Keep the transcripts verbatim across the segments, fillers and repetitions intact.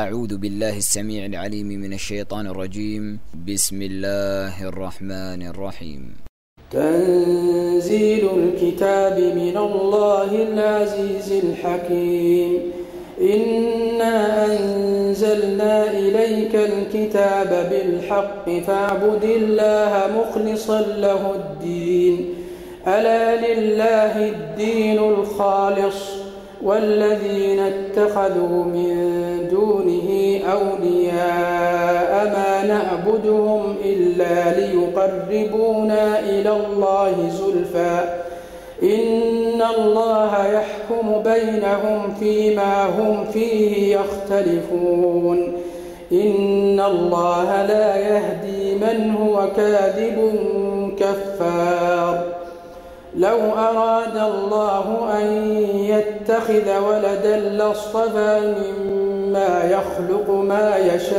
أعوذ بالله السميع العليم من الشيطان الرجيم. بسم الله الرحمن الرحيم. تنزيل الكتاب من الله العزيز الحكيم. إنا أنزلنا إليك الكتاب بالحق فاعبد الله مخلصا له الدين. ألا لله الدين الخالص والذين اتخذوا من دونه أولياء ما نعبدهم إلا ليقربونا إلى الله زلفى إن الله يحكم بينهم فيما هم فيه يختلفون. إن الله لا يهدي من هو كاذب كفار. لو أراد الله أن يتخذ ولدا لاصطفى مما يخلق ما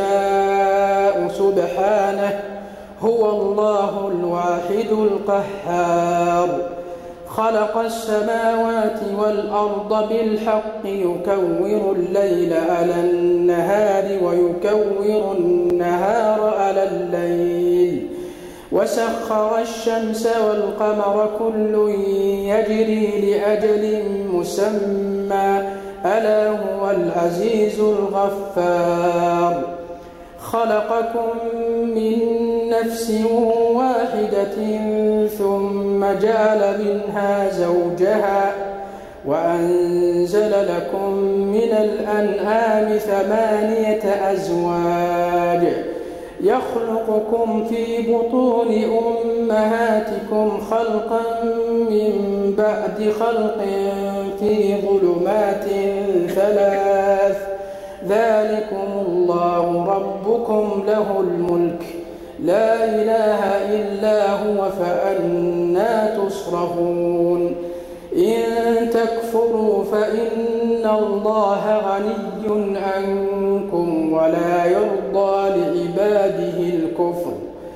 يشاء سبحانه هو الله الواحد القهار. خلق السماوات والأرض بالحق يكور الليل على النهار ويكور النهار على الليل وسخر الشمس والقمر كل يجري لأجل مسمى ألا هو العزيز الغفار. خلقكم من نفس واحدة ثم جعل منها زوجها وأنزل لكم من الأنعام ثمانية أزواج يخلقكم في بطون أمهاتكم خلقا من بعد خلق في ظلمات ثلاث ذلكم الله ربكم له الملك لا إله إلا هو فأنى تصرفون. إن تكفروا فإن الله غني عنكم ولا يرضى لعباده الكفر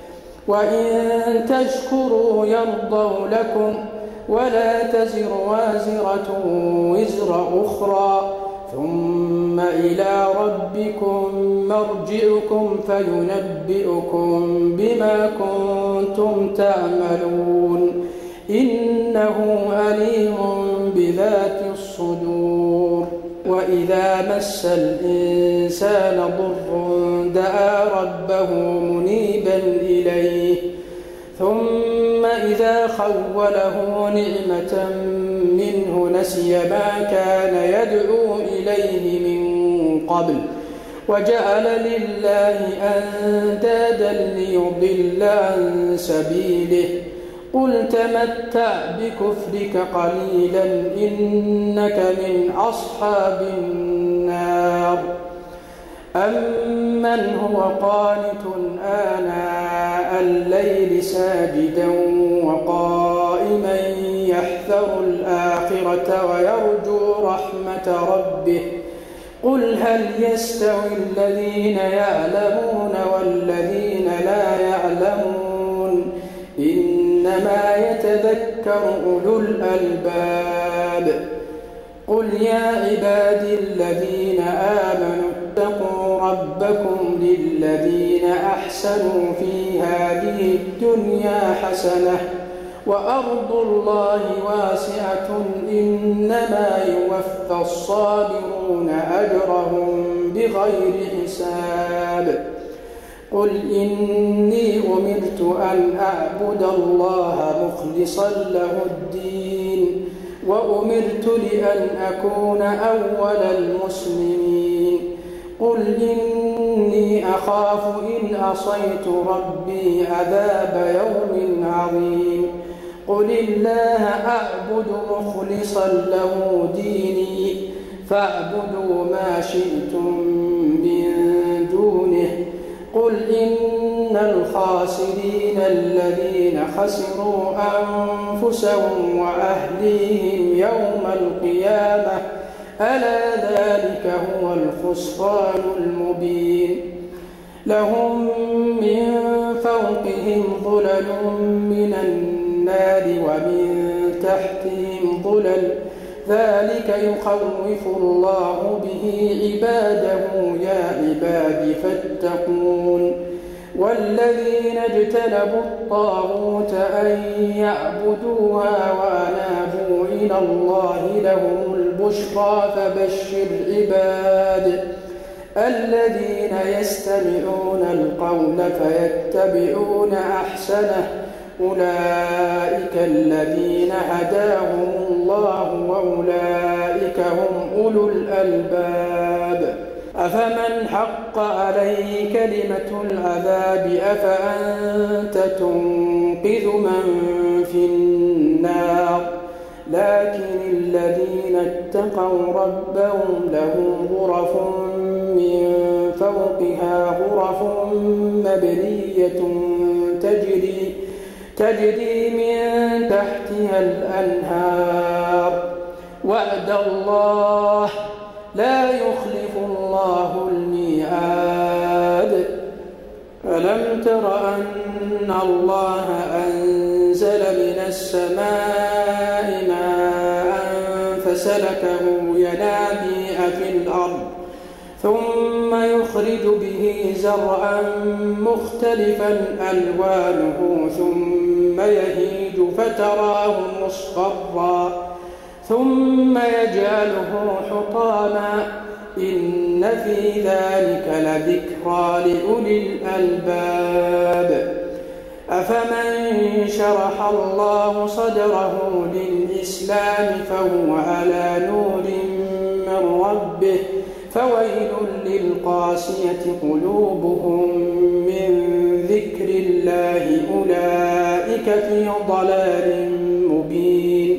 وإن تشكروا يرضوا لكم ولا تزر وازرة وزر أخرى ثم إلى ربكم مرجعكم فينبئكم بما كنتم تعملون إنه عليم بذات الصدور. وإذا مس الإنسان ضر دعا ربه منيبا إليه ثم إذا خوله نعمة منه نسي ما كان يدعو إليه من قبل وجعل لله أندادا ليضل عن سبيله. قل تمتع بكفرك قليلا إنك من أصحاب النار. أمن هو قانت آناء الليل ساجدا وقائما يحذر الآخرة ويرجو رحمة ربه قل هل يستوي الذين يعلمون والذين لا يعلمون إنما يتذكر أولو الألباب. قل يا عبادي الذين آمنوا اتقوا ربكم للذين أحسنوا في هذه الدنيا حسنة وأرض الله واسعة إنما يوفى الصابرون أجرهم بغير حساب. قل إني أمرت أن أعبد الله مخلصا له الدين وأمرت لأن أكون أول المسلمين. قل إني أخاف إن عصيت ربي عذاب يوم عظيم. قل الله أعبد مخلصا له ديني فاعبدوا ما شئتم من دونه. قل إن الخاسرين الذين خسروا أنفسهم وأهليهم يوم القيامة ألا ذلك هو الخسران المبين. لهم من فوقهم ظلل من النار ومن تحتهم ظلل ذلك يخوف الله به عباده يا عباد فاتقون والذين اجتنبوا الطاغوت أن يعبدوها وأنابوا إلى الله لهم البشرى فبشر عباد الذين يستمعون القول فيتبعون أحسنه أولئك الذين هداهم الله وأولئك هم أولو الألباب أفمن حق عليه كلمة العذاب أفأنت تنقذ من في النار لكن الذين اتقوا ربهم لهم غرف من فوقها غرف مبنية تجري تجري من تحتها الأنهار وعد الله لا يخلف الله الميعاد ألم تر أن الله أنزل من السماء ماء فسلكه ينابيع في الأرض ثم يخرج به زرعا مختلفا ألوانه ثم يهيج فتراه مصفرا ثم يجعله حطاما إن في ذلك لذكرى لأولي الألباب أفمن شرح الله صدره للإسلام فهو على نور من ربه فويل للقاسية قلوبهم من ذكر الله أولئك في ضلال مبين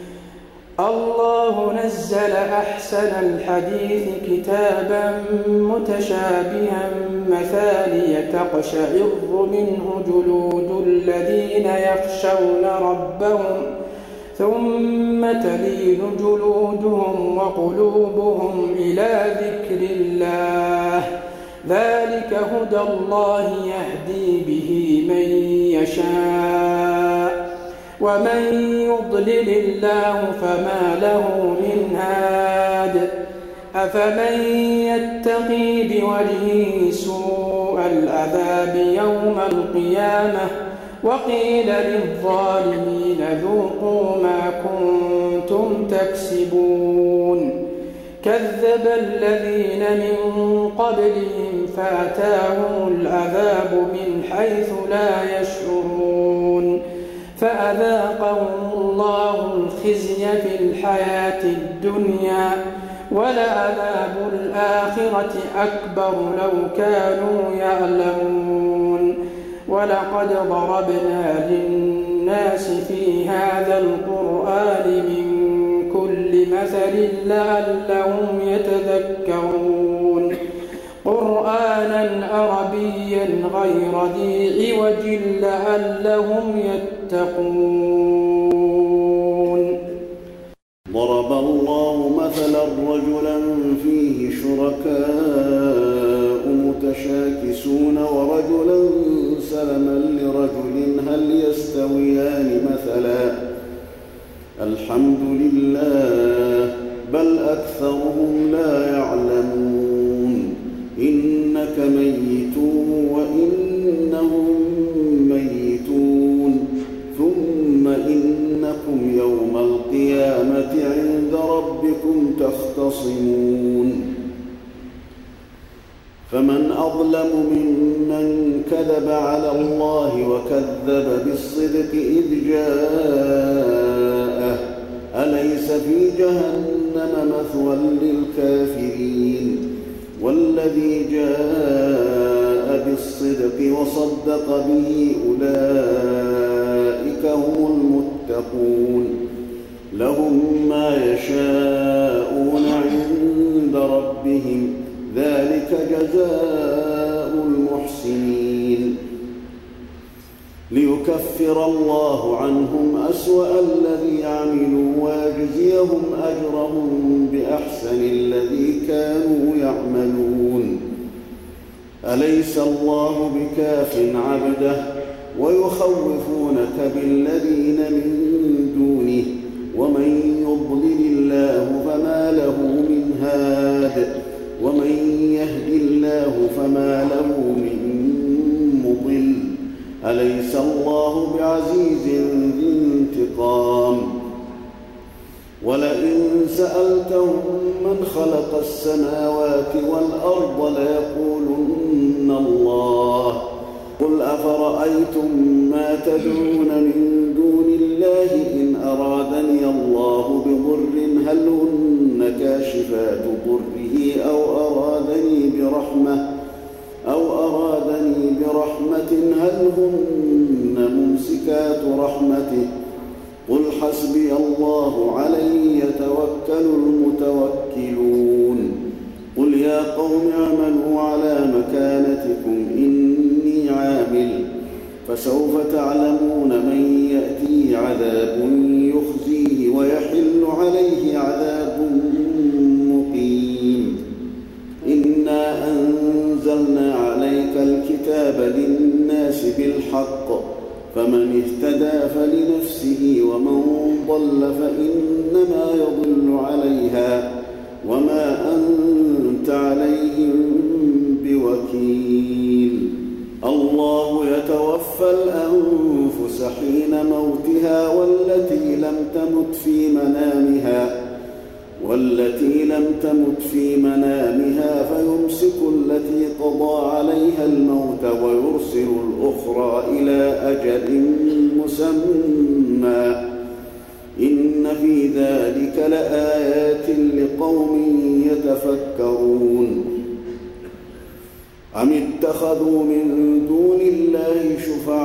الله نزل أحسن الحديث كتابا متشابها مثانية تقشعر منه جلود الذين يخشون ربهم ثم تلين جلودهم وقلوبهم إلى ذكر الله ذلك هدى الله يهدي به من يشاء ومن يضلل الله فما له من هاد أفمن يتقي بوجهه سوء العذاب يوم القيامة وقيل للظالمين ذوقوا ما كنتم تكسبون كذب الذين من قبلهم فأتاهم العذاب من حيث لا يشعرون فأذاقهم الله الخزي في الحياة الدنيا ولعذاب الآخرة أكبر لو كانوا يعلمون ولقد ضربنا للناس في هذا القرآن من كل مثل لعلهم يتذكرون قرآنا عربيا غير ذي عوج لعلهم يتقون ضرب الله مثلا رجلا فيه شركاء متشاكسون ورجلا سلما لرجل هل يستويان مثلا الحمد لله بل أكثرهم لا يعلمون إنك ميت وإنهم ميتون ثم إنكم يوم القيامة عند ربكم تختصمون فمن أظلم ممن كذب على الله وكذب بالصدق إذ جاءه أليس في جهنم مثوى للكافرين والذي جاء بالصدق وصدق به أولئك هم المتقون لهم ما يشاءون عند ربهم ذلك جزاء المحسنين ليكفر الله عنهم أسوأ الذي عملوا ويجزيهم أجرهم بأحسن الذي كانوا يعملون أليس الله بكاف عبده ويخوفونك بالذين من دونه ومن يضلل الله الله فما له من هاد ومن يهد الله فما له من مضل أليس الله بعزيز ذي انتقام ولئن سألتهم من خلق السماوات والأرض ليقولن الله قل أفرأيتم ما تدعون من دون الله إن أرادني الله بضر هل هن كاشفات ضره أو أرادني برحمة أو أرادني برحمة هل هن ممسكات رحمته قل حسبي الله عليه يتوكل المتوكلون قل يا قوم اعملوا على مكانتكم إني عامل فسوف تعلمون من يأتيه عذاب يخزيه ويحل عليه عذاب مقيم إنا أنزلنا عليك الكتاب للناس بالحق فمن اهتدى فلنفسه ومن ضل فإنما يضل عليها وما أنت عليهم بوكيل الله يتوفى الأنفس حين موتها والتي لم تمت في منامها والتي لم تمت في منامها فيمسك التي قضى عليها الموت ويرسل الأخرى إلى أجل مسمى إن في ذلك لآيات لقوم يتفكرون أم اتخذوا من دون الله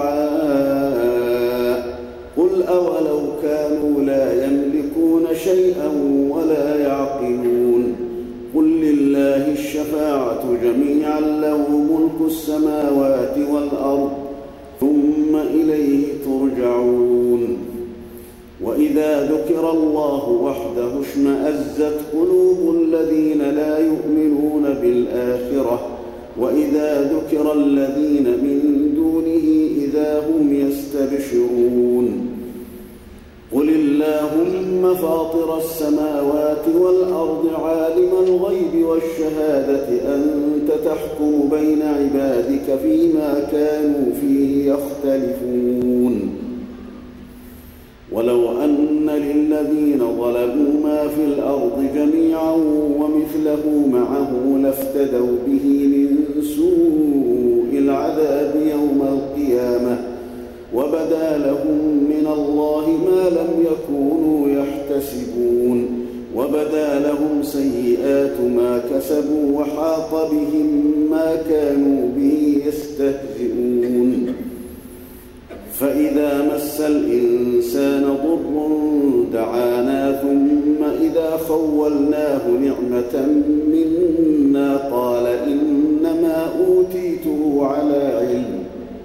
شفعاء قل أولو كانوا لا يملكون شيئا ولا يعقلون قل لله الشفاعة جميعا له ملك السماوات والأرض ثم إليه ترجعون وإذا ذكر الله وحده اشمأزت قلوب الذين لا يؤمنون بالآخرة وإذا ذكر الذين من دونه إذا هم يستبشرون قل اللهم فاطر السماوات والأرض عالم الغيب والشهادة أنت تحكم بين عبادك فيما كانوا فيه يختلفون ولو أن للذين ظلموا ما في الأرض جميعا ومثله معه لافتدوا به من سوء العذاب يوم القيامة وبدا لهم من الله ما لم يكونوا يحتسبون وبدا لهم سيئات ما كسبوا وحاق بهم ما كانوا به يستهزئون فإذا مس الإنسان ضر دعانا ثم إذا خولناه نعمة منا قال إنما أوتيته على علم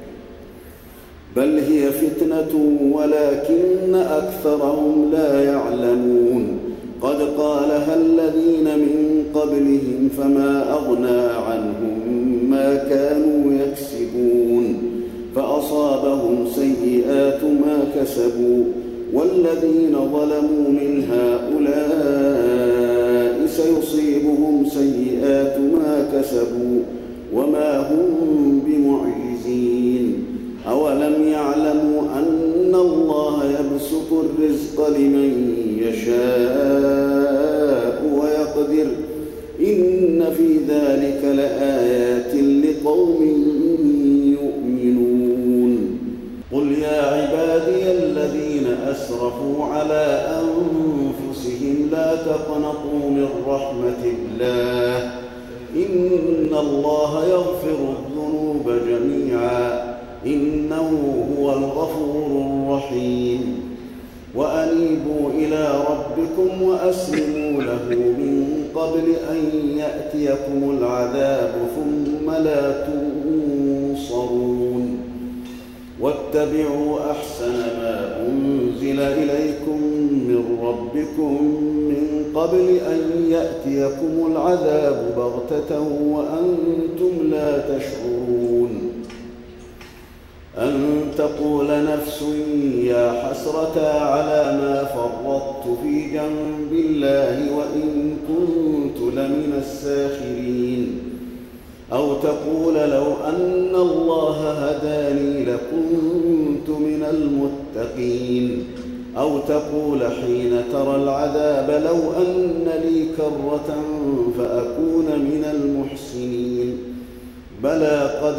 بل هي فتنة ولكن أكثرهم لا يعلمون قد قالها الذين من قبلهم فما أغنى عنهم ما كانوا يكسبون فأصابهم سيئات ما كسبوا والذين ظلموا من هؤلاء سيصيبهم سيئات ما كسبوا وما هم بمعجزين أولم يعلموا أن الله يبسط الرزق لمن يشاء ويقدر إن في ذلك لآيات لقوم يؤمنون قل يا عبادي الذين أسرفوا على أنفسهم لا تقنطوا من رحمة الله إن الله يغفر الذنوب جميعا إنه هو الغفور الرحيم وأنيبوا إلى ربكم وأسلموا له من قبل أن يأتيكم العذاب ثم لا تنصرون واتبعوا أحسن ما أنزل إليكم من ربكم من قبل أن يأتيكم العذاب بغتة وأنتم لا تشعرون أن تقول نفس يا حسرة على ما فرطت في جنب الله وإن كنت لمن الساخرين أو تقول لو أن الله هداني لكنت من المتقين أو تقول حين ترى العذاب لو أن لي كرة فأكون من المحسنين بلى قد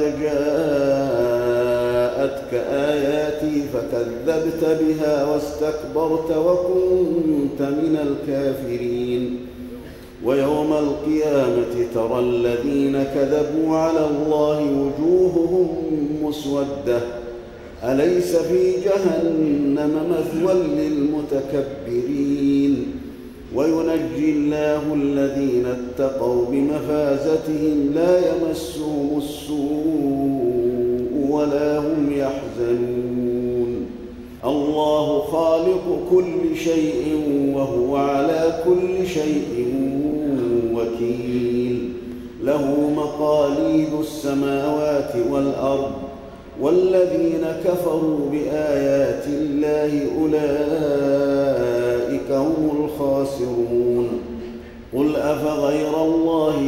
جاءتك آياتي فكذبت بها واستكبرت وكنت من الكافرين ويوم القيامة ترى الذين كذبوا على الله وجوههم مسودة أليس في جهنم مثوى للمتكبرين وينجي الله الذين اتقوا بمفازتهم لا يمسهم السوء ولا هم يحزنون الله خالق كل شيء وهو على كل شيء وكيل له مقاليد السماوات والأرض والذين كفروا بآيات الله أولئك هم الخاسرون قل أفغير الله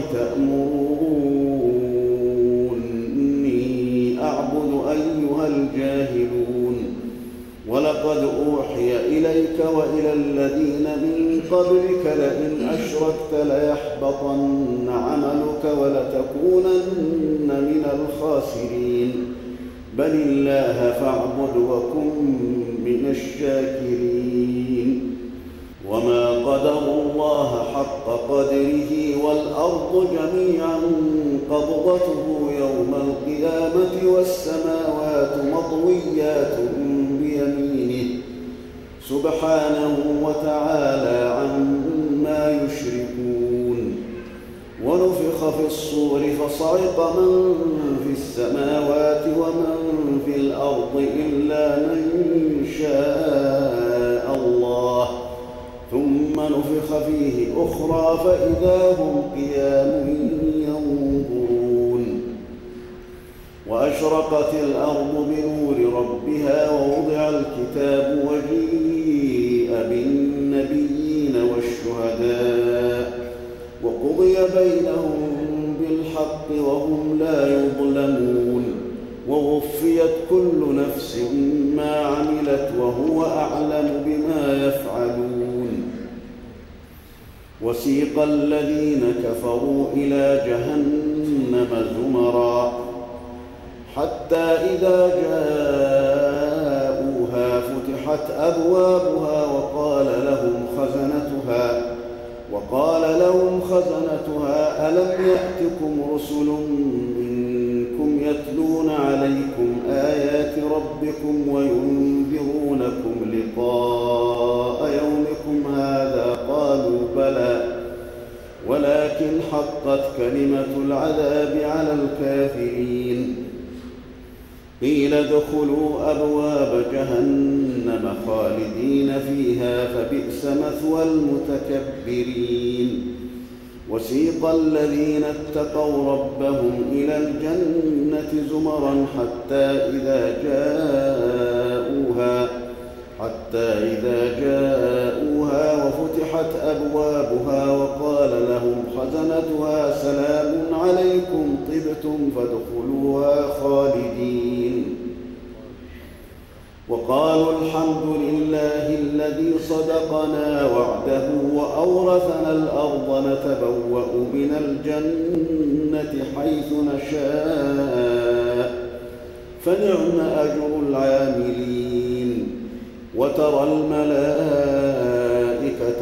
تأمروني أعبد أيها الجاهلون ولقد أوحي إليك وإلى الذين من قبلك لئن أشركت ليحبطن عملك ولتكونن من الخاسرين بل الله فاعبد وكن من الشاكرين وما قدروا الله حق قدره والأرض جميعا قبضته يوم القيامة والسماوات مطويات بيمينه سبحانه وتعالى عما يشركون ونفخ في الصور فصعق من في السماوات ومن في الأرض إلا من شاء الله ثم نفخ فيه أخرى فإذا هم قيام ينظرون وأشرقت الأرض بنور ربها ووضع الكتاب وجيء بالنبيين والشهداء وقضي بينهم بالحق وهم لا يظلمون ووفيت كل نفس ما عملت وهو أعلم بما يفعلون وسيق الذين كفروا إلى جهنم زمرا حتى إذا جاءوها فتحت أبوابها وقال لهم خزنتها وقال لهم خزنتها ألم يأتكم رسل منكم يتلون عليكم آيات ربكم وينذرونكم لقاء يومكم هذا قالوا بلى ولكن حقت كلمة العذاب على الكافرين قيل ادخلوا أبواب جهنم خالدين فيها فبئس مثوى المتكبرين وسيق الذين اتقوا ربهم إلى الجنة زمرا حتى إذا جاءوها حتى إذا جاءوها وفتحت أبوابها وقال لهم خزنتها سلام عليكم طبتم فادخلوها خالدين وقالوا الحمد لله الذي صدقنا وعده وأورثنا الأرض نتبوأ من الجنة حيث نشاء فنعم أجر العاملين وترى الملائكة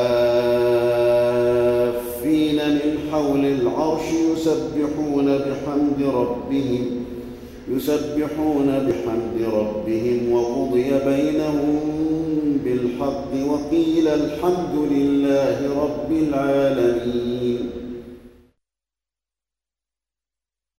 حافين من حول العرش يسبحون بحمد ربهم يسبحون بحمد ربهم وقضي بينهم بالحق وقيل الحمد لله رب العالمين